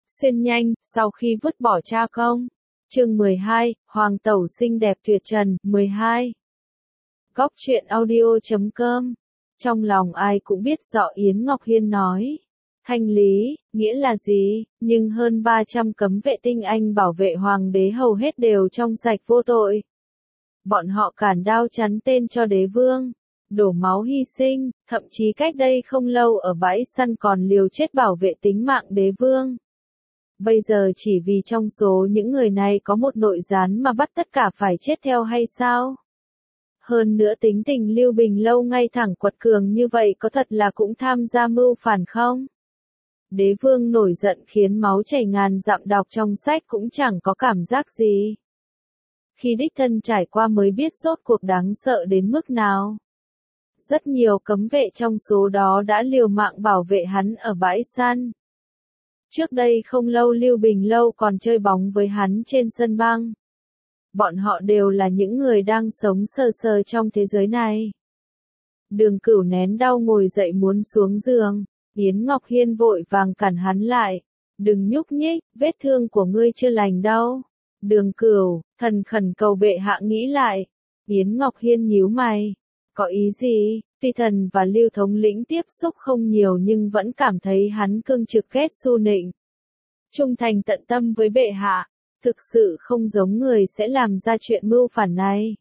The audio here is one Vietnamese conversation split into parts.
Xuyên nhanh, sau khi vứt bỏ cha công. Chương 12, Hoàng tẩu xinh đẹp tuyệt trần, 12. Góc truyện audio.com. Trong lòng ai cũng biết rõ Yến Ngọc Hiên nói. Thanh lý, nghĩa là gì, nhưng hơn 300 cấm vệ tinh anh bảo vệ hoàng đế hầu hết đều trong sạch vô tội. Bọn họ cản đao chắn tên cho đế vương, đổ máu hy sinh, thậm chí cách đây không lâu ở bãi săn còn liều chết bảo vệ tính mạng đế vương. Bây giờ chỉ vì trong số những người này có một nội gián mà bắt tất cả phải chết theo hay sao? Hơn nữa tính tình Lưu Bình Lâu ngay thẳng quật cường như vậy có thật là cũng tham gia mưu phản không? Đế vương nổi giận khiến máu chảy ngàn dặm, đọc trong sách cũng chẳng có cảm giác gì. Khi đích thân trải qua mới biết rốt cuộc đáng sợ đến mức nào. Rất nhiều cấm vệ trong số đó đã liều mạng bảo vệ hắn ở bãi săn. Trước đây không lâu Lưu Bình Lâu còn chơi bóng với hắn trên sân băng. Bọn họ đều là những người đang sống sờ sờ trong thế giới này. Đường Cửu nén đau ngồi dậy muốn xuống giường. Yến Ngọc Hiên vội vàng cản hắn lại. Đừng nhúc nhích, vết thương của ngươi chưa lành đâu. Đường Cửu, thần khẩn cầu bệ hạ nghĩ lại. Yến Ngọc Hiên nhíu mày. Có ý gì? Tuy thần và Lưu thống lĩnh tiếp xúc không nhiều nhưng vẫn cảm thấy hắn cương trực ghét Xu Nịnh. Trung thành tận tâm với bệ hạ, thực sự không giống người sẽ làm ra chuyện mưu phản này.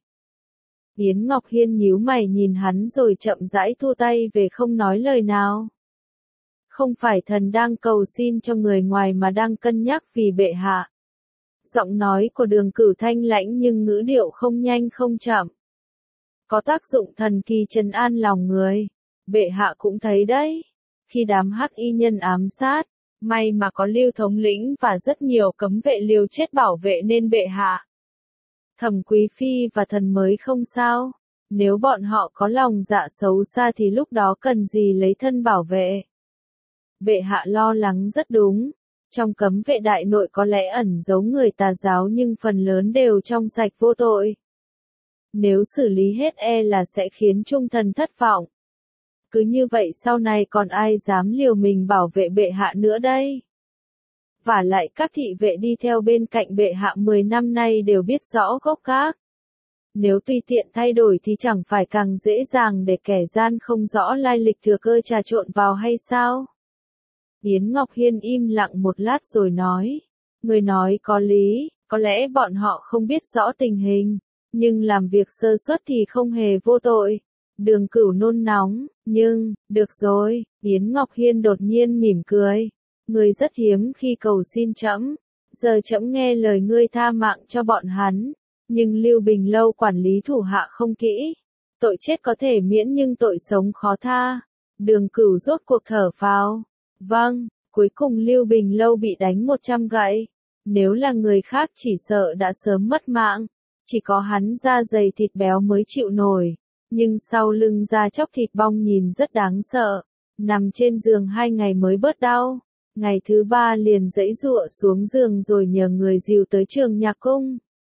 Yến Ngọc Hiên nhíu mày nhìn hắn rồi chậm rãi thu tay về không nói lời nào. Không phải thần đang cầu xin cho người ngoài mà đang cân nhắc vì bệ hạ. Giọng nói của Đường Cửu thanh lãnh nhưng ngữ điệu không nhanh không chậm. Có tác dụng thần kỳ trấn an lòng người. Bệ hạ cũng thấy đấy. Khi đám hắc y nhân ám sát, may mà có Lưu thống lĩnh và rất nhiều cấm vệ liều chết bảo vệ nên bệ hạ. Thẩm Quý Phi và thần mới không sao. Nếu bọn họ có lòng dạ xấu xa thì lúc đó cần gì lấy thân bảo vệ. Bệ hạ lo lắng rất đúng. Trong cấm vệ đại nội có lẽ ẩn giấu người tà giáo nhưng phần lớn đều trong sạch vô tội. Nếu xử lý hết là sẽ khiến trung thần thất vọng. Cứ như vậy sau này còn ai dám liều mình bảo vệ bệ hạ nữa đây? Vả lại các thị vệ đi theo bên cạnh bệ hạ 10 năm nay đều biết rõ gốc gác. Nếu tùy tiện thay đổi thì chẳng phải càng dễ dàng để kẻ gian không rõ lai lịch thừa cơ trà trộn vào hay sao? Yến Ngọc Hiên im lặng một lát rồi nói. Người nói có lý, có lẽ bọn họ không biết rõ tình hình. Nhưng làm việc sơ suất thì không hề vô tội. Đường Cửu nôn nóng, nhưng, được rồi, Yến Ngọc Hiên đột nhiên mỉm cười. Ngươi rất hiếm khi cầu xin trẫm, giờ trẫm nghe lời ngươi tha mạng cho bọn hắn. Nhưng Lưu Bình Lâu quản lý thủ hạ không kỹ. Tội chết có thể miễn nhưng tội sống khó tha. Đường Cửu rốt cuộc thở phào. Vâng, cuối cùng Lưu Bình Lâu bị đánh 100 gậy. Nếu là người khác chỉ sợ đã sớm mất mạng. Chỉ có hắn da dày thịt béo mới chịu nổi. Nhưng sau lưng da chóc thịt bong nhìn rất đáng sợ. Nằm trên giường 2 ngày mới bớt đau. Ngày thứ 3 liền giãy giụa xuống giường rồi nhờ người dìu tới Trường Nhạc Cung.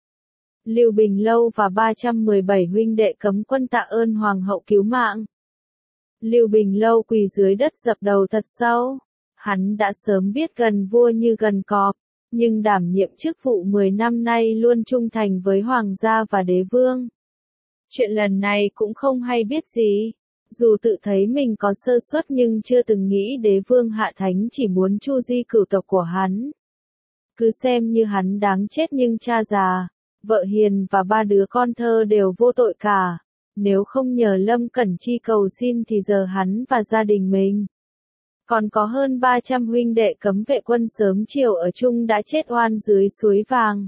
Lưu Bình Lâu và 317 huynh đệ cấm quân tạ ơn Hoàng hậu cứu mạng. Lưu Bình Lâu quỳ dưới đất dập đầu thật sâu. Hắn đã sớm biết gần vua như gần cọp. Nhưng đảm nhiệm chức vụ 10 năm nay luôn trung thành với hoàng gia và đế vương. Chuyện lần này cũng không hay biết gì. Dù tự thấy mình có sơ suất nhưng chưa từng nghĩ đế vương hạ thánh chỉ muốn chu di cửu tộc của hắn. Cứ xem như hắn đáng chết nhưng cha già, vợ hiền và 3 đứa con thơ đều vô tội cả. Nếu không nhờ Lâm Cẩn Chi cầu xin thì giờ hắn và gia đình mình. Còn có hơn 300 huynh đệ cấm vệ quân sớm chiều ở chung đã chết oan dưới suối vàng.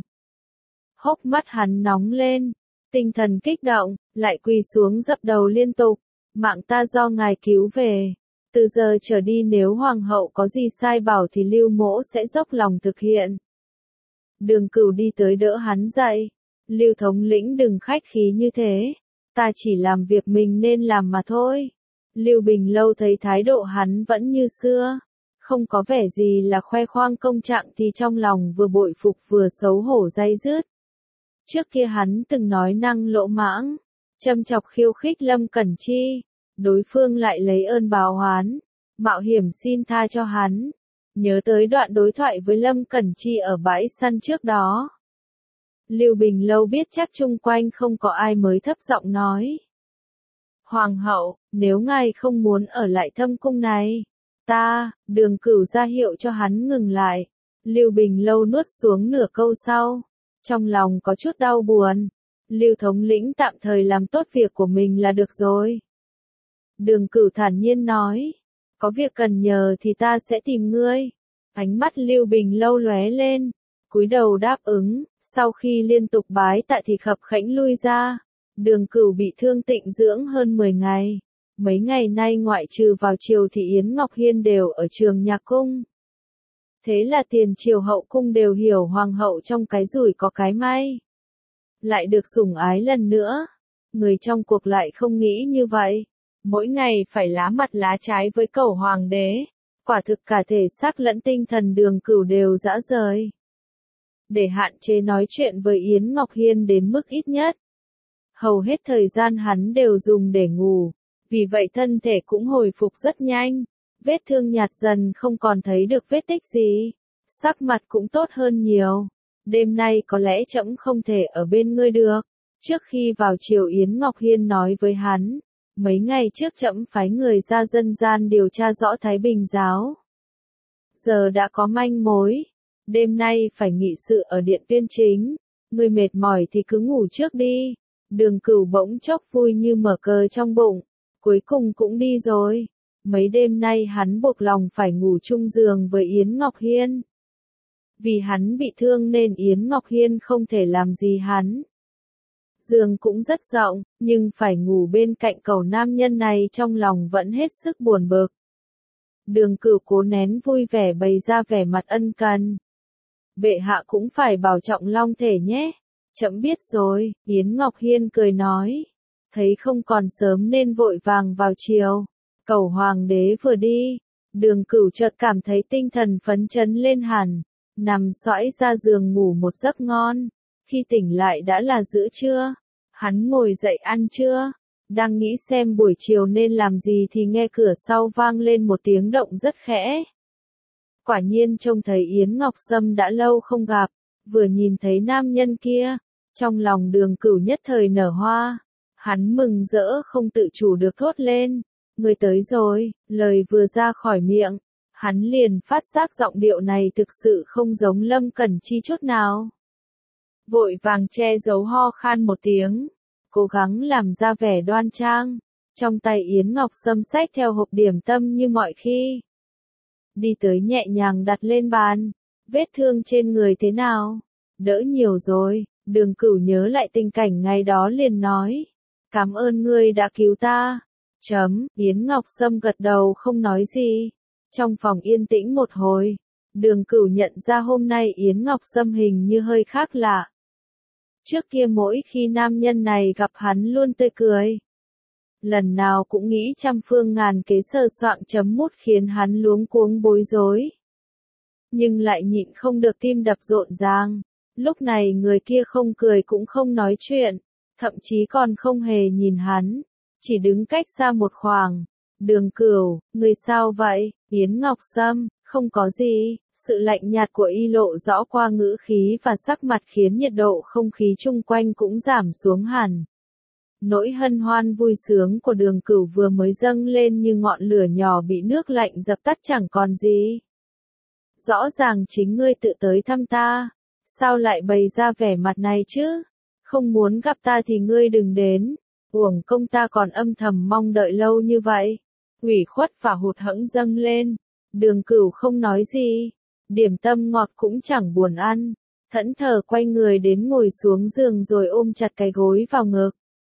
Hốc mắt hắn nóng lên, tinh thần kích động, lại quỳ xuống dập đầu liên tục. Mạng ta do ngài cứu về. Từ giờ trở đi nếu hoàng hậu có gì sai bảo thì Lưu mỗ sẽ dốc lòng thực hiện. Đường Cửu đi tới đỡ hắn dậy. Lưu thống lĩnh đừng khách khí như thế. Ta chỉ làm việc mình nên làm mà thôi. Lưu Bình Lâu thấy thái độ hắn vẫn như xưa, không có vẻ gì là khoe khoang công trạng thì trong lòng vừa bội phục vừa xấu hổ day dứt. Trước kia hắn từng nói năng lỗ mãng, châm chọc khiêu khích Lâm Cẩn Chi, đối phương lại lấy ơn báo oán, mạo hiểm xin tha cho hắn. nhớ tới đoạn đối thoại với Lâm Cẩn Chi ở bãi săn trước đó. Lưu Bình Lâu biết chắc chung quanh không có ai mới thấp giọng nói. Hoàng hậu, nếu ngài không muốn ở lại thâm cung này, Đường Cửu ra hiệu cho hắn ngừng lại. Lưu Bình Lâu nuốt xuống nửa câu sau, trong lòng có chút đau buồn. Lưu thống lĩnh tạm thời làm tốt việc của mình là được rồi. Đường Cửu thản nhiên nói, có việc cần nhờ thì ta sẽ tìm ngươi. Ánh mắt Lưu Bình Lâu lóe lên, cúi đầu đáp ứng, sau khi liên tục bái tạ thì khập khẽnh lui ra. Đường Cửu bị thương tịnh dưỡng hơn 10 ngày. Mấy ngày nay ngoại trừ vào triều thì Yến Ngọc Hiên đều ở Trường Nhạc Cung. Thế là tiền triều hậu cung đều hiểu hoàng hậu trong cái rủi có cái may. Lại được sủng ái lần nữa. Người trong cuộc lại không nghĩ như vậy. Mỗi ngày phải lá mặt lá trái với cẩu hoàng đế. Quả thực cả thể xác lẫn tinh thần Đường Cửu đều dã rời. Để hạn chế nói chuyện với Yến Ngọc Hiên đến mức ít nhất. Hầu hết thời gian hắn đều dùng để ngủ. Vì vậy thân thể cũng hồi phục rất nhanh. Vết thương nhạt dần không còn thấy được vết tích gì. Sắc mặt cũng tốt hơn nhiều. Đêm nay có lẽ trẫm không thể ở bên ngươi được. Trước khi vào triều Yến Ngọc Hiên nói với hắn. Mấy ngày trước trẫm phái người ra dân gian điều tra rõ Thái Bình giáo. Giờ đã có manh mối. Đêm nay phải nghị sự ở điện Tuyên Chính. Ngươi mệt mỏi thì cứ ngủ trước đi. Đường Cửu bỗng chốc vui như mở cờ trong bụng. Cuối cùng cũng đi rồi. Mấy đêm nay hắn buộc lòng phải ngủ chung giường với Yến Ngọc Hiên. Vì hắn bị thương nên Yến Ngọc Hiên không thể làm gì hắn. Giường cũng rất rộng, nhưng phải ngủ bên cạnh cậu nam nhân này trong lòng vẫn hết sức buồn bực. Đường Cửu cố nén vui vẻ bày ra vẻ mặt ân cần. Bệ hạ cũng phải bảo trọng long thể nhé. Trẫm biết rồi, Yến Ngọc Hiên cười nói. Thấy không còn sớm nên vội vàng vào triều. Cẩu hoàng đế vừa đi, Đường Cửu chợt cảm thấy tinh thần phấn chấn lên hẳn. Nằm xoãi ra giường ngủ một giấc ngon. Khi tỉnh lại đã là giữa trưa. Hắn ngồi dậy ăn trưa. Đang nghĩ xem buổi chiều nên làm gì thì nghe cửa sau vang lên một tiếng động rất khẽ. Quả nhiên trông thấy Yến Ngọc Sâm đã lâu không gặp. Vừa nhìn thấy nam nhân kia, trong lòng Đường Cửu nhất thời nở hoa. Hắn mừng rỡ không tự chủ được thốt lên. Người tới rồi, lời vừa ra khỏi miệng. Hắn liền phát giác giọng điệu này thực sự không giống Lâm Cẩn Chi chút nào. Vội vàng che giấu ho khan một tiếng. Cố gắng làm ra vẻ đoan trang. Trong tay Yến Ngọc Sâm xách theo hộp điểm tâm như mọi khi. Đi tới nhẹ nhàng đặt lên bàn. Vết thương trên người thế nào? Đỡ nhiều rồi. Đường Cửu nhớ lại tình cảnh ngày đó liền nói. Cảm ơn ngươi đã cứu ta. Yến Ngọc Sâm gật đầu không nói gì. Trong phòng yên tĩnh một hồi. Đường Cửu nhận ra hôm nay Yến Ngọc Sâm hình như hơi khác lạ. Trước kia mỗi khi nam nhân này gặp hắn luôn tươi cười. Lần nào cũng nghĩ trăm phương ngàn kế sờ soạng chấm mút khiến hắn luống cuống bối rối. Nhưng lại nhịn không được tim đập rộn ràng. Lúc này người kia không cười cũng không nói chuyện. Thậm chí còn không hề nhìn hắn. Chỉ đứng cách xa một khoảng. Đường Cửu, người sao vậy? Yến Ngọc Sâm, không có gì. Sự lạnh nhạt của y lộ rõ qua ngữ khí và sắc mặt khiến nhiệt độ không khí chung quanh cũng giảm xuống hẳn. Nỗi hân hoan vui sướng của Đường Cửu vừa mới dâng lên như ngọn lửa nhỏ bị nước lạnh dập tắt chẳng còn gì. Rõ ràng chính ngươi tự tới thăm ta. Sao lại bày ra vẻ mặt này chứ? Không muốn gặp ta thì ngươi đừng đến. Uổng công ta còn âm thầm mong đợi lâu như vậy. Ủy khuất và hụt hẫng dâng lên. Đường Cửu không nói gì. Điểm tâm ngọt cũng chẳng buồn ăn. Thẫn thờ quay người đến ngồi xuống giường rồi ôm chặt cái gối vào ngực.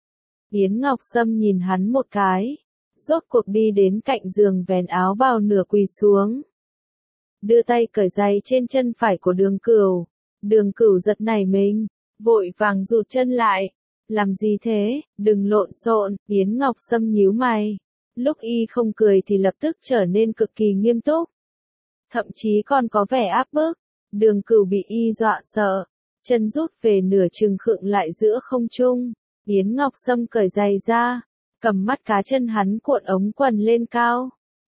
Yến Ngọc Sâm nhìn hắn một cái. Rốt cuộc đi đến cạnh giường vén áo bào nửa quỳ xuống. Đưa tay cởi giày trên chân phải của Đường Cửu. Đường Cửu giật nảy mình. Vội vàng rụt chân lại. Làm gì thế, đừng lộn xộn. Yến Ngọc Sâm nhíu mày. Lúc y không cười thì lập tức trở nên cực kỳ nghiêm túc. Thậm chí còn có vẻ áp bức. Đường Cửu bị y dọa sợ. Chân rút về nửa chừng khựng lại giữa không trung. Yến Ngọc Sâm cởi giày ra. Cầm mắt cá chân hắn cuộn ống quần lên cao.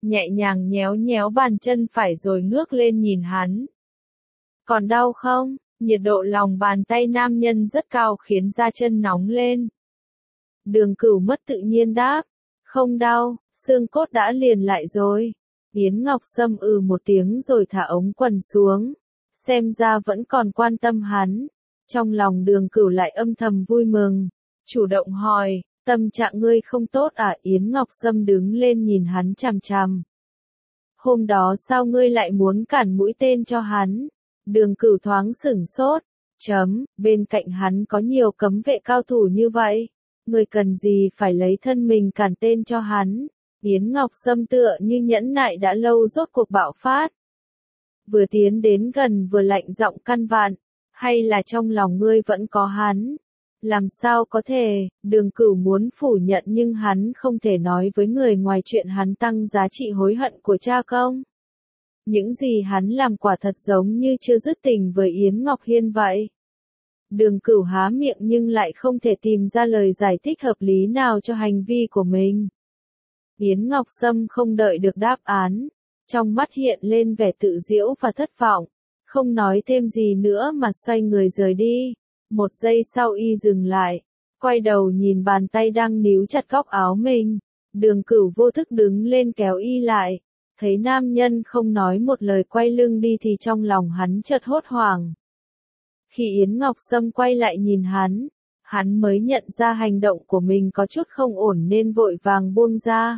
nhẹ nhàng nhéo nhéo bàn chân phải rồi ngước lên nhìn hắn. Còn đau không? Nhiệt độ lòng bàn tay nam nhân rất cao khiến da chân nóng lên. Đường Cửu mất tự nhiên đáp. Không đau, xương cốt đã liền lại rồi. Yến Ngọc Sâm một tiếng rồi thả ống quần xuống. Xem ra vẫn còn quan tâm hắn. Trong lòng Đường Cửu lại âm thầm vui mừng. Chủ động hỏi, tâm trạng ngươi không tốt à? Yến Ngọc Sâm đứng lên nhìn hắn chằm chằm. Hôm đó sao ngươi lại muốn cản mũi tên cho hắn? Đường Cửu thoáng sửng sốt. Bên cạnh hắn có nhiều cấm vệ cao thủ như vậy. Ngươi cần gì phải lấy thân mình cản tên cho hắn? Yến Ngọc Sâm tựa như nhẫn nại đã lâu rốt cuộc bạo phát. Vừa tiến đến gần vừa lạnh giọng căn vặn. Hay là trong lòng ngươi vẫn có hắn? Làm sao có thể? Đường Cửu muốn phủ nhận nhưng hắn không thể nói với người ngoài chuyện hắn tăng giá trị hối hận của cha công. Những gì hắn làm quả thật giống như chưa dứt tình với Yến Ngọc Hiên vậy. Đường Cửu há miệng nhưng lại không thể tìm ra lời giải thích hợp lý nào cho hành vi của mình. Yến Ngọc Sâm không đợi được đáp án. Trong mắt hiện lên vẻ tự giễu và thất vọng. Không nói thêm gì nữa mà xoay người rời đi. Một giây sau y dừng lại. Quay đầu nhìn bàn tay đang níu chặt góc áo mình. Đường Cửu vô thức đứng lên kéo y lại. Thấy nam nhân không nói một lời quay lưng đi thì trong lòng hắn chợt hốt hoảng. Khi Yến Ngọc Sâm quay lại nhìn hắn mới nhận ra hành động của mình có chút không ổn nên vội vàng buông ra.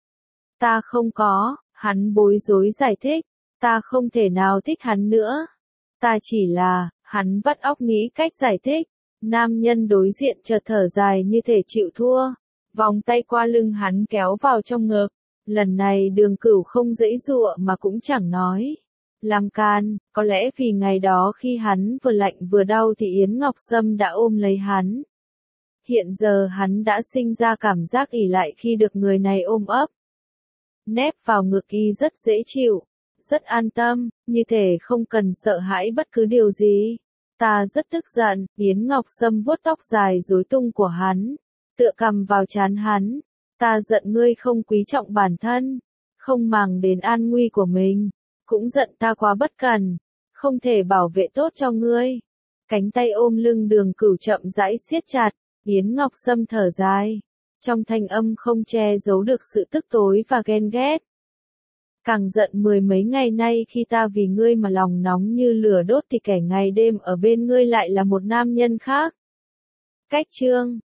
Ta không có, hắn bối rối giải thích, ta không thể nào thích hắn nữa. Ta chỉ là, hắn vắt óc nghĩ cách giải thích. Nam nhân đối diện chợt thở dài như thể chịu thua. Vòng tay qua lưng hắn kéo vào trong ngực. Lần này Đường Cửu không giãy giụa mà cũng chẳng nói. Làm can, có lẽ vì ngày đó khi hắn vừa lạnh vừa đau thì Yến Ngọc Sâm đã ôm lấy hắn. Hiện giờ hắn đã sinh ra cảm giác ỷ lại khi được người này ôm ấp. Nép vào ngực y rất dễ chịu, rất an tâm, như thể không cần sợ hãi bất cứ điều gì. Ta rất tức giận, Yến Ngọc Sâm vuốt tóc dài rối tung của hắn, tựa cằm vào trán hắn. Ta giận ngươi không quý trọng bản thân, không màng đến an nguy của mình, cũng giận ta quá bất cần, không thể bảo vệ tốt cho ngươi. Cánh tay ôm lưng Đường Cửu chậm rãi siết chặt, Yến Ngọc Sâm thở dài, trong thanh âm không che giấu được sự tức tối và ghen ghét. Càng giận mười mấy ngày nay khi ta vì ngươi mà lòng nóng như lửa đốt thì kẻ ngày đêm ở bên ngươi lại là một nam nhân khác. Cách chương